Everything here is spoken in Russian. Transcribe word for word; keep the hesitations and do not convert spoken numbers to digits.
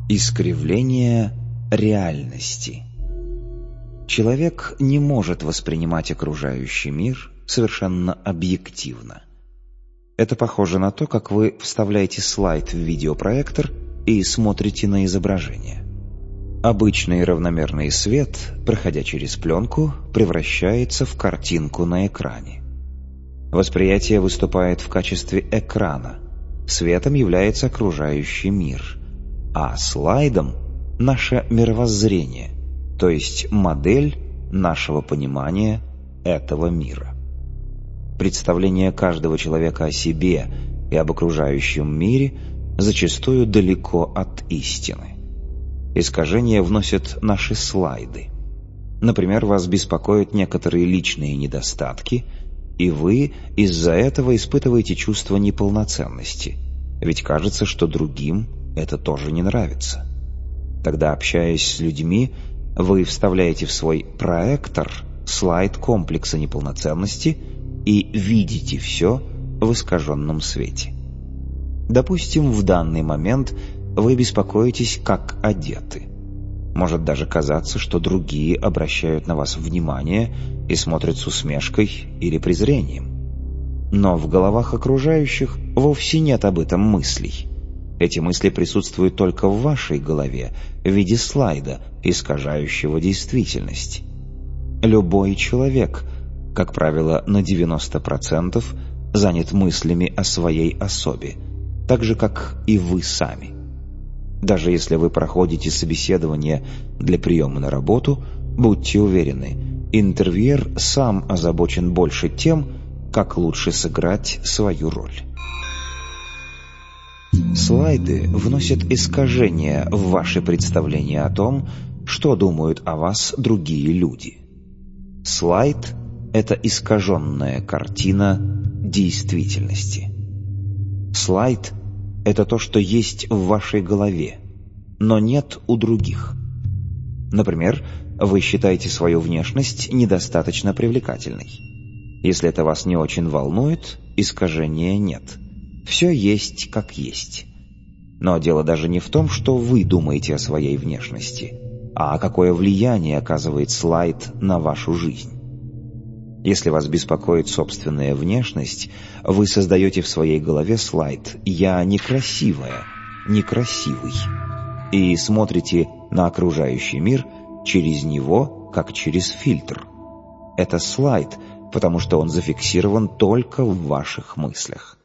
Искривление реальности. Человек не может воспринимать окружающий мир совершенно объективно. Это похоже на то, как вы вставляете слайд в видеопроектор и смотрите на изображение. Обычный равномерный свет, проходя через пленку, превращается в картинку на экране. Восприятие выступает в качестве экрана. Светом является окружающий мир, а слайдом — наше мировоззрение, то есть модель нашего понимания этого мира. Представление каждого человека о себе и об окружающем мире зачастую далеко от истины. Искажения вносят наши слайды. Например, вас беспокоят некоторые личные недостатки, и вы из-за этого испытываете чувство неполноценности, ведь кажется, что другим это тоже не нравится. Тогда, общаясь с людьми, вы вставляете в свой проектор слайд комплекса неполноценности и видите все в искаженном свете. Допустим, в данный момент вы беспокоитесь, как одеты. Может даже казаться, что другие обращают на вас внимание и смотрят с усмешкой или презрением. Но в головах окружающих вовсе нет об этом мыслей. Эти мысли присутствуют только в вашей голове в виде слайда, искажающего действительность. Любой человек, как правило, на девяносто процентов занят мыслями о своей особе, так же, как и вы сами. Даже если вы проходите собеседование для приема на работу, будьте уверены, интервьюер сам озабочен больше тем, как лучше сыграть свою роль. Слайды вносят искажения в ваши представления о том, что думают о вас другие люди. Слайд — это искаженная картина действительности. Слайд — это то, что есть в вашей голове, но нет у других. Например, вы считаете свою внешность недостаточно привлекательной. Если это вас не очень волнует, искажения нет. Все есть как есть. Но дело даже не в том, что вы думаете о своей внешности, а какое влияние оказывает слайд на вашу жизнь. Если вас беспокоит собственная внешность, вы создаете в своей голове слайд «Я некрасивая, некрасивый» и смотрите на окружающий мир через него, как через фильтр. Это слайд, потому что он зафиксирован только в ваших мыслях.